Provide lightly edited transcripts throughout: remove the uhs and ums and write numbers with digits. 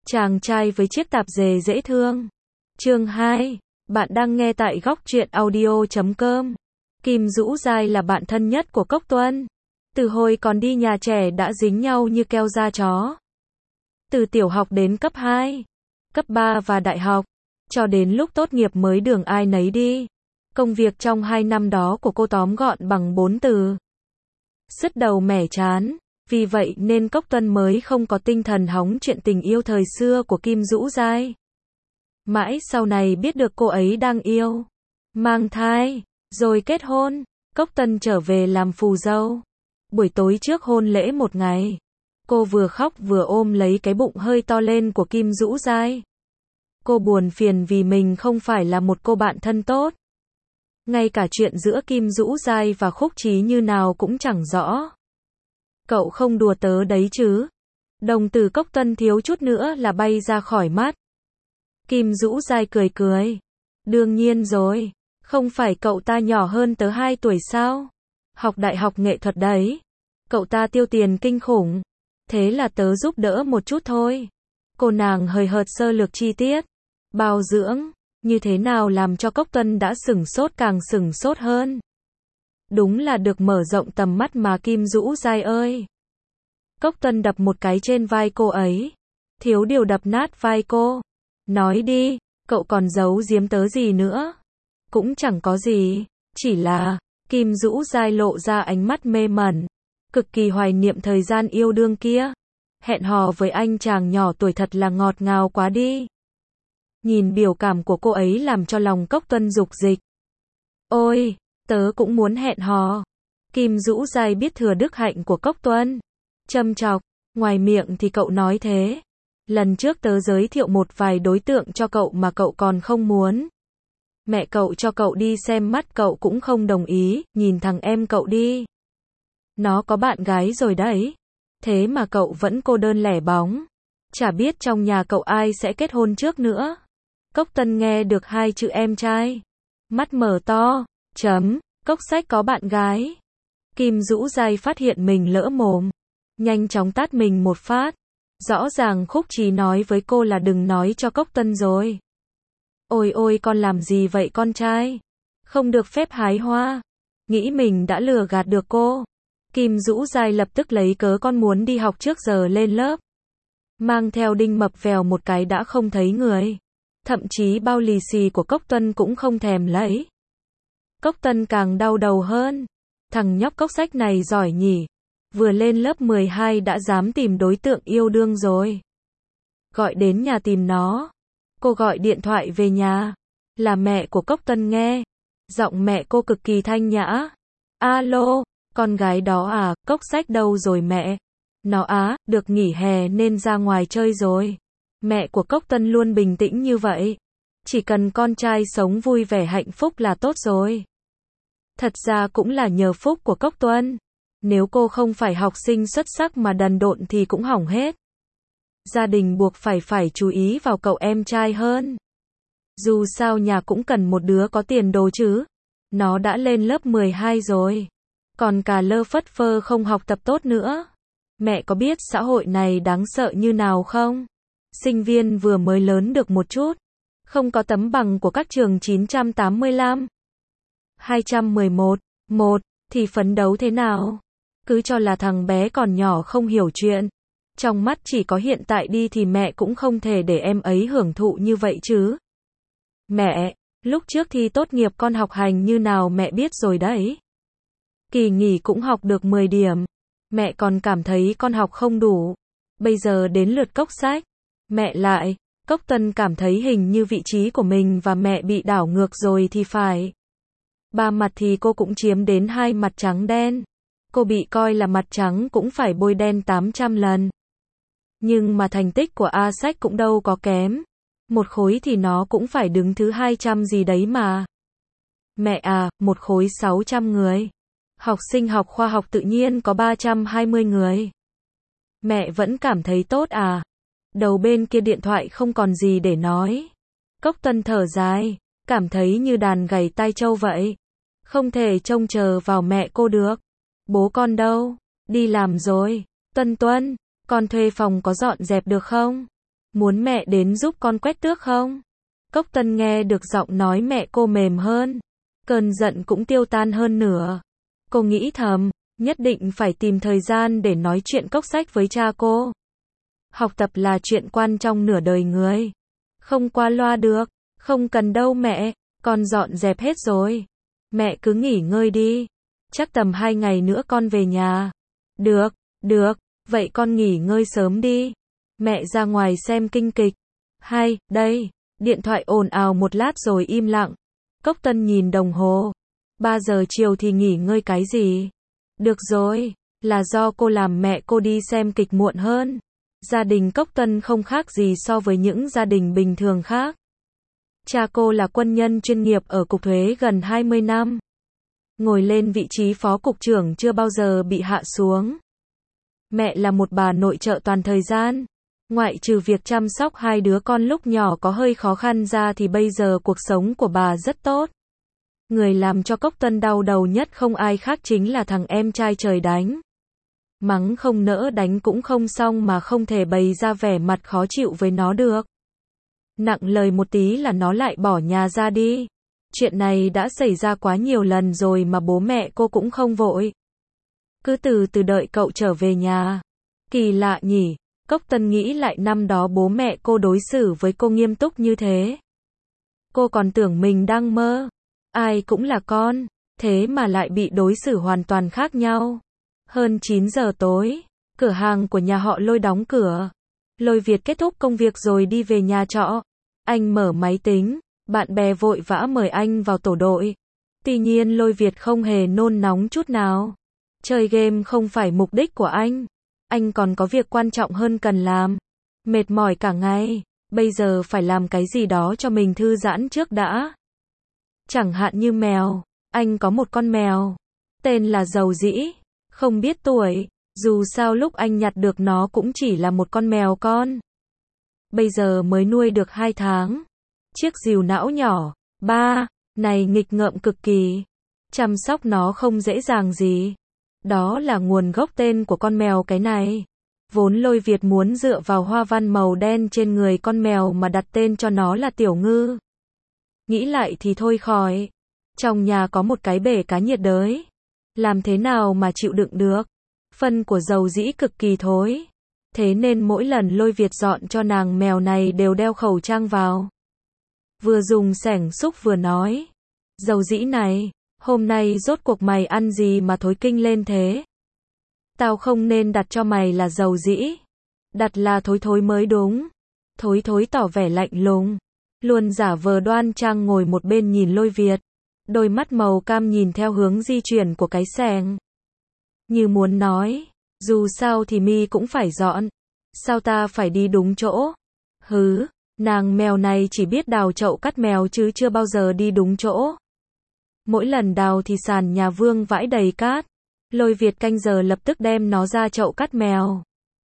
Chàng trai với chiếc tạp dề dễ thương. Chương 2. Bạn đang nghe tại góc truyện audio.com. Kim Dũ Giai là bạn thân nhất của Cốc Tuân. Từ hồi còn đi nhà trẻ đã dính nhau như keo da chó. Từ tiểu học đến cấp 2, cấp 3 và đại học, cho đến lúc tốt nghiệp mới đường ai nấy đi. Công việc trong 2 năm đó của cô tóm gọn bằng 4 từ: sứt đầu mẻ chán. Vì vậy nên Cốc Tuân mới không có tinh thần hóng chuyện tình yêu thời xưa của Kim Dũ Giai. Mãi sau này biết được cô ấy đang yêu, mang thai, rồi kết hôn, Cốc Tuân trở về làm phù dâu. Buổi tối trước hôn lễ một ngày, cô vừa khóc vừa ôm lấy cái bụng hơi to lên của Kim Dũ Giai. Cô buồn phiền vì mình không phải là một cô bạn thân tốt. Ngay cả chuyện giữa Kim Dũ Giai và Khúc Trí như nào cũng chẳng rõ. Cậu không đùa tớ đấy chứ? Đồng tử Cốc Tuân thiếu chút nữa là bay ra khỏi mắt. Kim Dũ Giai cười cười. Đương nhiên rồi, không phải cậu ta nhỏ hơn tớ 2 tuổi sao? Học đại học nghệ thuật đấy. Cậu ta tiêu tiền kinh khủng. Thế là tớ giúp đỡ một chút thôi. Cô nàng hời hợt sơ lược chi tiết. Bao dưỡng, như thế nào làm cho Cốc Tuân đã sửng sốt càng sửng sốt hơn. Đúng là được mở rộng tầm mắt mà Kim Dũ Giai ơi. Cốc Tuân đập một cái trên vai cô ấy. Thiếu điều đập nát vai cô. Nói đi, cậu còn giấu giếm tớ gì nữa? Cũng chẳng có gì, chỉ là... Kim Dũ Giai lộ ra ánh mắt mê mẩn, cực kỳ hoài niệm thời gian yêu đương kia. Hẹn hò với anh chàng nhỏ tuổi thật là ngọt ngào quá đi. Nhìn biểu cảm của cô ấy làm cho lòng Cốc Tuân dục dịch. Ôi, tớ cũng muốn hẹn hò. Kim Dũ Giai biết thừa đức hạnh của Cốc Tuân. Châm chọc, ngoài miệng thì cậu nói thế. Lần trước tớ giới thiệu một vài đối tượng cho cậu mà cậu còn không muốn. Mẹ cậu cho cậu đi xem mắt cậu cũng không đồng ý, nhìn thằng em cậu đi. Nó có bạn gái rồi đấy. Thế mà cậu vẫn cô đơn lẻ bóng. Chả biết trong nhà cậu ai sẽ kết hôn trước nữa. Cốc Tuân nghe được 2 chữ em trai. Mắt mở to, Cốc Sách có bạn gái. Kim Dũ Giai phát hiện mình lỡ mồm. Nhanh chóng tát mình một phát. Rõ ràng Khúc Trí nói với cô là đừng nói cho Cốc Tuân rồi. Ôi ôi con làm gì vậy con trai? Không được phép hái hoa. Nghĩ mình đã lừa gạt được cô. Kim Dũ Giai lập tức lấy cớ con muốn đi học trước giờ lên lớp. Mang theo đinh mập vèo một cái đã không thấy người. Thậm chí bao lì xì của Cốc Tuân cũng không thèm lấy. Cốc Tuân càng đau đầu hơn. Thằng nhóc Cốc Sách này giỏi nhỉ. Vừa lên lớp 12 đã dám tìm đối tượng yêu đương rồi. Gọi đến nhà tìm nó. Cô gọi điện thoại về nhà. Là mẹ của Cốc Tuân nghe. Giọng mẹ cô cực kỳ thanh nhã. Alo, con gái đó à, Cốc Sách đâu rồi mẹ? Nó được nghỉ hè nên ra ngoài chơi rồi. Mẹ của Cốc Tuân luôn bình tĩnh như vậy. Chỉ cần con trai sống vui vẻ hạnh phúc là tốt rồi. Thật ra cũng là nhờ phúc của Cốc Tuân. Nếu cô không phải học sinh xuất sắc mà đần độn thì cũng hỏng hết. Gia đình buộc phải chú ý vào cậu em trai hơn. Dù sao nhà cũng cần một đứa có tiền đồ chứ. Nó đã lên lớp 12 rồi. Còn cả lơ phất phơ không học tập tốt nữa. Mẹ có biết xã hội này đáng sợ như nào không? Sinh viên vừa mới lớn được một chút. Không có tấm bằng của các trường 985, 211, 1 thì phấn đấu thế nào? Cứ cho là thằng bé còn nhỏ không hiểu chuyện. Trong mắt chỉ có hiện tại đi thì mẹ cũng không thể để em ấy hưởng thụ như vậy chứ. Mẹ, lúc trước thi tốt nghiệp con học hành như nào mẹ biết rồi đấy. Kỳ nghỉ cũng học được 10 điểm. Mẹ còn cảm thấy con học không đủ. Bây giờ đến lượt Cốc Sách. Mẹ lại, Cốc Tuân cảm thấy hình như vị trí của mình và mẹ bị đảo ngược rồi thì phải. 3 mặt thì cô cũng chiếm đến 2 mặt trắng đen. Cô bị coi là mặt trắng cũng phải bôi đen 800 lần. Nhưng mà thành tích của A Sách cũng đâu có kém. Một khối thì nó cũng phải đứng thứ 200 gì đấy mà. Mẹ à, một khối 600 người. Học sinh học khoa học tự nhiên có 320 người. Mẹ vẫn cảm thấy tốt à? Đầu bên kia điện thoại không còn gì để nói. Cốc Tuân thở dài, cảm thấy như đàn gảy tai trâu vậy. Không thể trông chờ vào mẹ cô được. Bố con đâu? Đi làm rồi. Tuân, con thuê phòng có dọn dẹp được không? Muốn mẹ đến giúp con quét tước không? Cốc Tân nghe được giọng nói mẹ cô mềm hơn. Cơn giận cũng tiêu tan hơn nửa. Cô nghĩ thầm, nhất định phải tìm thời gian để nói chuyện cốc sách với cha cô. Học tập là chuyện quan trọng nửa đời người. Không qua loa được. Không cần đâu mẹ, con dọn dẹp hết rồi. Mẹ cứ nghỉ ngơi đi. Chắc tầm 2 ngày nữa con về nhà. Được, được, vậy con nghỉ ngơi sớm đi. Mẹ ra ngoài xem kinh kịch. Hay, đây. Điện thoại ồn ào một lát rồi im lặng. Cốc Tân nhìn đồng hồ. 3 giờ chiều thì nghỉ ngơi cái gì? Được rồi, là do cô làm mẹ cô đi xem kịch muộn hơn. Gia đình Cốc Tân không khác gì so với những gia đình bình thường khác. Cha cô là quân nhân chuyên nghiệp ở Cục Thuế gần 20 năm. Ngồi lên vị trí phó cục trưởng chưa bao giờ bị hạ xuống. Mẹ là một bà nội trợ toàn thời gian. Ngoại trừ việc chăm sóc 2 đứa con lúc nhỏ có hơi khó khăn ra thì bây giờ cuộc sống của bà rất tốt. Người làm cho Cốc Tân đau đầu nhất không ai khác chính là thằng em trai trời đánh. Mắng không nỡ đánh cũng không xong mà không thể bày ra vẻ mặt khó chịu với nó được. Nặng lời một tí là nó lại bỏ nhà ra đi. Chuyện này đã xảy ra quá nhiều lần rồi mà bố mẹ cô cũng không vội. Cứ từ từ đợi cậu trở về nhà. Kỳ lạ nhỉ, Cốc Tân nghĩ lại năm đó bố mẹ cô đối xử với cô nghiêm túc như thế. Cô còn tưởng mình đang mơ. Ai cũng là con, thế mà lại bị đối xử hoàn toàn khác nhau. Hơn 9 giờ tối, cửa hàng của nhà họ Lôi đóng cửa. Lôi Việt kết thúc công việc rồi đi về nhà trọ. Anh mở máy tính, bạn bè vội vã mời anh vào tổ đội. Tuy nhiên Lôi Việt không hề nôn nóng chút nào. Chơi game không phải mục đích của anh. Anh còn có việc quan trọng hơn cần làm. Mệt mỏi cả ngày, bây giờ phải làm cái gì đó cho mình thư giãn trước đã. Chẳng hạn như mèo, anh có một con mèo. Tên là Dầu Dĩ, không biết tuổi, dù sao lúc anh nhặt được nó cũng chỉ là một con mèo con. Bây giờ mới nuôi được 2 tháng. Chiếc dìu não nhỏ, này nghịch ngợm cực kỳ. Chăm sóc nó không dễ dàng gì. Đó là nguồn gốc tên của con mèo cái này. Vốn Lôi Việt muốn dựa vào hoa văn màu đen trên người con mèo mà đặt tên cho nó là Tiểu Ngư. Nghĩ lại thì thôi khỏi. Trong nhà có một cái bể cá nhiệt đới. Làm thế nào mà chịu đựng được. Phân của Dầu Dĩ cực kỳ thối. Thế nên mỗi lần Lôi Việt dọn cho nàng mèo này đều đeo khẩu trang vào. Vừa dùng xẻng xúc vừa nói. Dầu Dĩ này, hôm nay rốt cuộc mày ăn gì mà thối kinh lên thế? Tao không nên đặt cho mày là Dầu Dĩ. Đặt là Thối Thối mới đúng. Thối Thối tỏ vẻ lạnh lùng. Luôn giả vờ đoan trang ngồi một bên nhìn Lôi Việt. Đôi mắt màu cam nhìn theo hướng di chuyển của cái xẻng. Như muốn nói, dù sao thì mi cũng phải dọn. Sao ta phải đi đúng chỗ? Hứ, nàng mèo này chỉ biết đào chậu cắt mèo chứ chưa bao giờ đi đúng chỗ. Mỗi lần đào thì sàn nhà vương vãi đầy cát. Lôi Việt canh giờ lập tức đem nó ra chậu cắt mèo.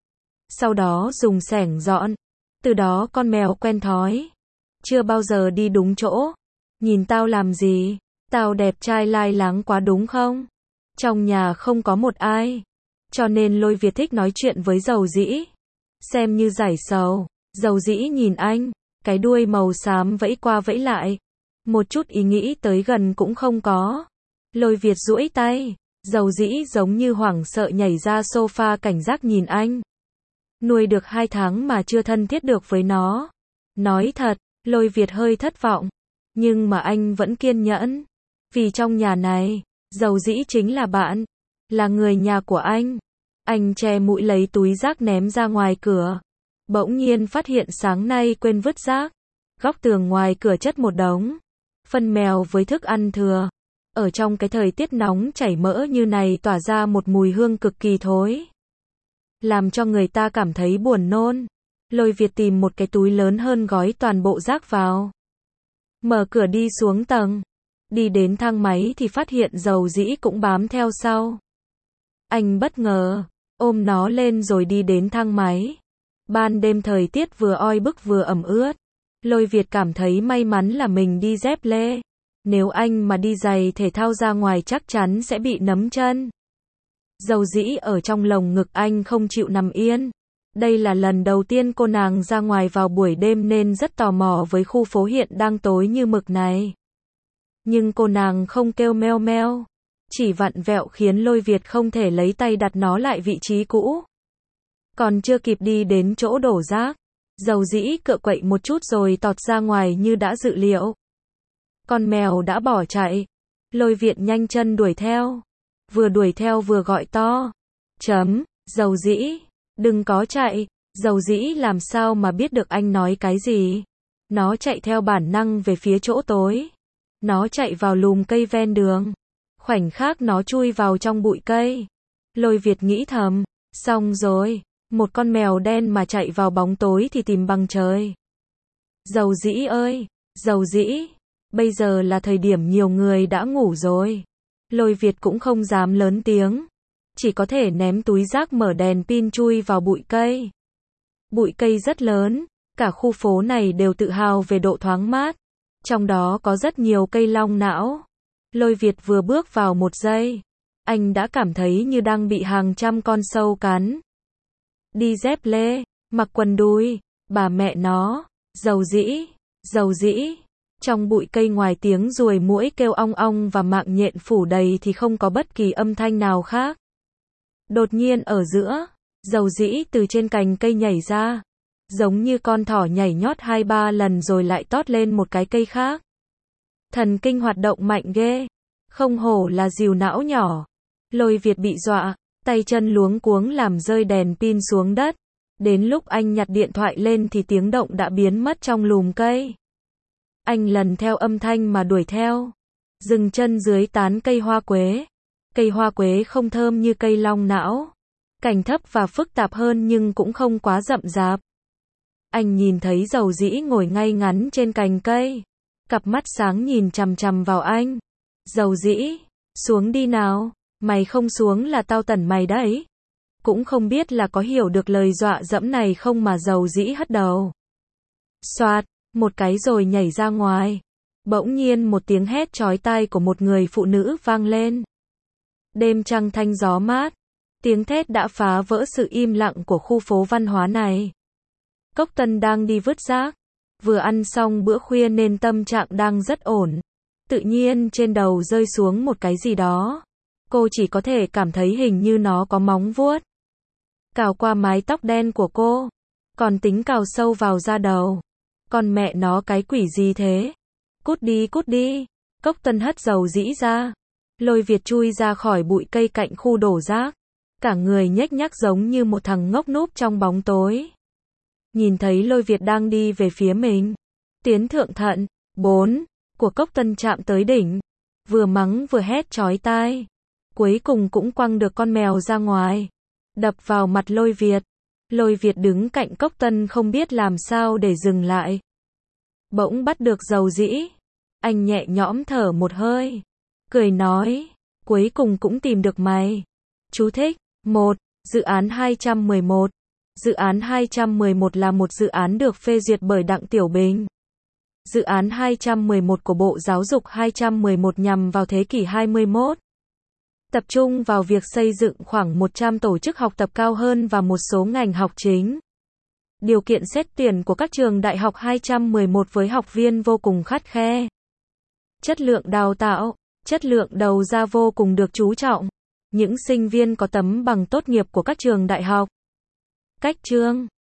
Sau đó dùng xẻng dọn. Từ đó con mèo quen thói. Chưa bao giờ đi đúng chỗ. Nhìn tao làm gì? Tao đẹp trai lai láng quá đúng không? Trong nhà không có một ai. Cho nên Lôi Việt thích nói chuyện với Dầu Dĩ. Xem như giải sầu. Dầu Dĩ nhìn anh. Cái đuôi màu xám vẫy qua vẫy lại. Một chút ý nghĩ tới gần cũng không có. Lôi Việt duỗi tay. Dầu Dĩ giống như hoảng sợ nhảy ra sofa cảnh giác nhìn anh. Nuôi được 2 tháng mà chưa thân thiết được với nó. Nói thật, Lôi Việt hơi thất vọng. Nhưng mà anh vẫn kiên nhẫn. Vì trong nhà này, Dầu Dĩ chính là bạn. Là người nhà của anh. Anh che mũi lấy túi rác ném ra ngoài cửa. Bỗng nhiên phát hiện sáng nay quên vứt rác. Góc tường ngoài cửa chất một đống phân mèo với thức ăn thừa. Ở trong cái thời tiết nóng chảy mỡ như này tỏa ra một mùi hương cực kỳ thối. Làm cho người ta cảm thấy buồn nôn. Lôi Việt tìm một cái túi lớn hơn gói toàn bộ rác vào. Mở cửa đi xuống tầng. Đi đến thang máy thì phát hiện Dầu Dĩ cũng bám theo sau. Anh bất ngờ, ôm nó lên rồi đi đến thang máy. Ban đêm thời tiết vừa oi bức vừa ẩm ướt. Lôi Việt cảm thấy may mắn là mình đi dép lê. Nếu anh mà đi giày thể thao ra ngoài chắc chắn sẽ bị nấm chân. Dầu Dĩ ở trong lồng ngực anh không chịu nằm yên. Đây là lần đầu tiên cô nàng ra ngoài vào buổi đêm nên rất tò mò với khu phố hiện đang tối như mực này. Nhưng cô nàng không kêu meo meo, chỉ vặn vẹo khiến Lôi Việt không thể lấy tay đặt nó lại vị trí cũ. Còn chưa kịp đi đến chỗ đổ rác, dầu dĩ cựa quậy một chút rồi tọt ra ngoài như đã dự liệu. Con mèo đã bỏ chạy. Lôi Việt nhanh chân đuổi theo. Vừa đuổi theo vừa gọi to. Dầu dĩ, đừng có chạy. Dầu dĩ làm sao mà biết được anh nói cái gì. Nó chạy theo bản năng về phía chỗ tối. Nó chạy vào lùm cây ven đường. Khoảnh khắc nó chui vào trong bụi cây. Lôi Việt nghĩ thầm, xong rồi, một con mèo đen mà chạy vào bóng tối thì tìm bằng trời. Dầu dĩ ơi, dầu dĩ, bây giờ là thời điểm nhiều người đã ngủ rồi. Lôi Việt cũng không dám lớn tiếng, chỉ có thể ném túi rác mở đèn pin chui vào bụi cây. Bụi cây rất lớn, cả khu phố này đều tự hào về độ thoáng mát, trong đó có rất nhiều cây long não. Lôi Việt vừa bước vào một giây, anh đã cảm thấy như đang bị hàng trăm con sâu cắn. Đi dép lê, mặc quần đùi, bà mẹ nó, dầu dĩ. Trong bụi cây ngoài tiếng ruồi muỗi kêu ong ong và mạng nhện phủ đầy thì không có bất kỳ âm thanh nào khác. Đột nhiên ở giữa, dầu dĩ từ trên cành cây nhảy ra, giống như con thỏ nhảy nhót 2-3 lần rồi lại tót lên một cái cây khác. Thần kinh hoạt động mạnh ghê, không hổ là dìu não nhỏ. Lôi Việt bị dọa, tay chân luống cuống làm rơi đèn pin xuống đất. Đến lúc anh nhặt điện thoại lên thì tiếng động đã biến mất trong lùm cây. Anh lần theo âm thanh mà đuổi theo, dừng chân dưới tán cây hoa quế. Cây hoa quế không thơm như cây long não, cành thấp và phức tạp hơn nhưng cũng không quá rậm rạp. Anh nhìn thấy dầu dĩ ngồi ngay ngắn trên cành cây, cặp mắt sáng nhìn chằm chằm vào anh. Dầu dĩ, xuống đi nào, mày không xuống là tao tẩn mày đấy. Cũng không biết là có hiểu được lời dọa dẫm này không mà dầu dĩ hất đầu. Xoạt, một cái rồi nhảy ra ngoài. Bỗng nhiên một tiếng hét chói tai của một người phụ nữ vang lên. Đêm trăng thanh gió mát, tiếng thét đã phá vỡ sự im lặng của khu phố văn hóa này. Cốc Tân đang đi vứt rác, vừa ăn xong bữa khuya nên tâm trạng đang rất ổn. Tự nhiên trên đầu rơi xuống một cái gì đó. Cô chỉ có thể cảm thấy hình như nó có móng vuốt cào qua mái tóc đen của cô, còn tính cào sâu vào da đầu. Con mẹ nó cái quỷ gì thế? Cút đi. Cốc Tân hất dầu dĩ ra. Lôi Việt chui ra khỏi bụi cây cạnh khu đổ rác. Cả người nhếch nhác giống như một thằng ngốc núp trong bóng tối. Nhìn thấy Lôi Việt đang đi về phía mình. Tiến thượng thận, 4, của Cốc Tân chạm tới đỉnh. Vừa mắng vừa hét chói tai. Cuối cùng cũng quăng được con mèo ra ngoài. Đập vào mặt Lôi Việt. Lôi Việt đứng cạnh Cốc Tân không biết làm sao để dừng lại. Bỗng bắt được dầu dĩ. Anh nhẹ nhõm thở một hơi. Cười nói, cuối cùng cũng tìm được mày. Chú thích, 1. Dự án 211. Dự án 211 là một dự án được phê duyệt bởi Đặng Tiểu Bình. Dự án 211 của Bộ Giáo dục 211 nhằm vào thế kỷ 21. Tập trung vào việc xây dựng khoảng 100 tổ chức học tập cao hơn và một số ngành học chính. Điều kiện xét tuyển của các trường đại học 211 với học viên vô cùng khắt khe. Chất lượng đào tạo, chất lượng đầu ra vô cùng được chú trọng. Những sinh viên có tấm bằng tốt nghiệp của các trường đại học. Cách chương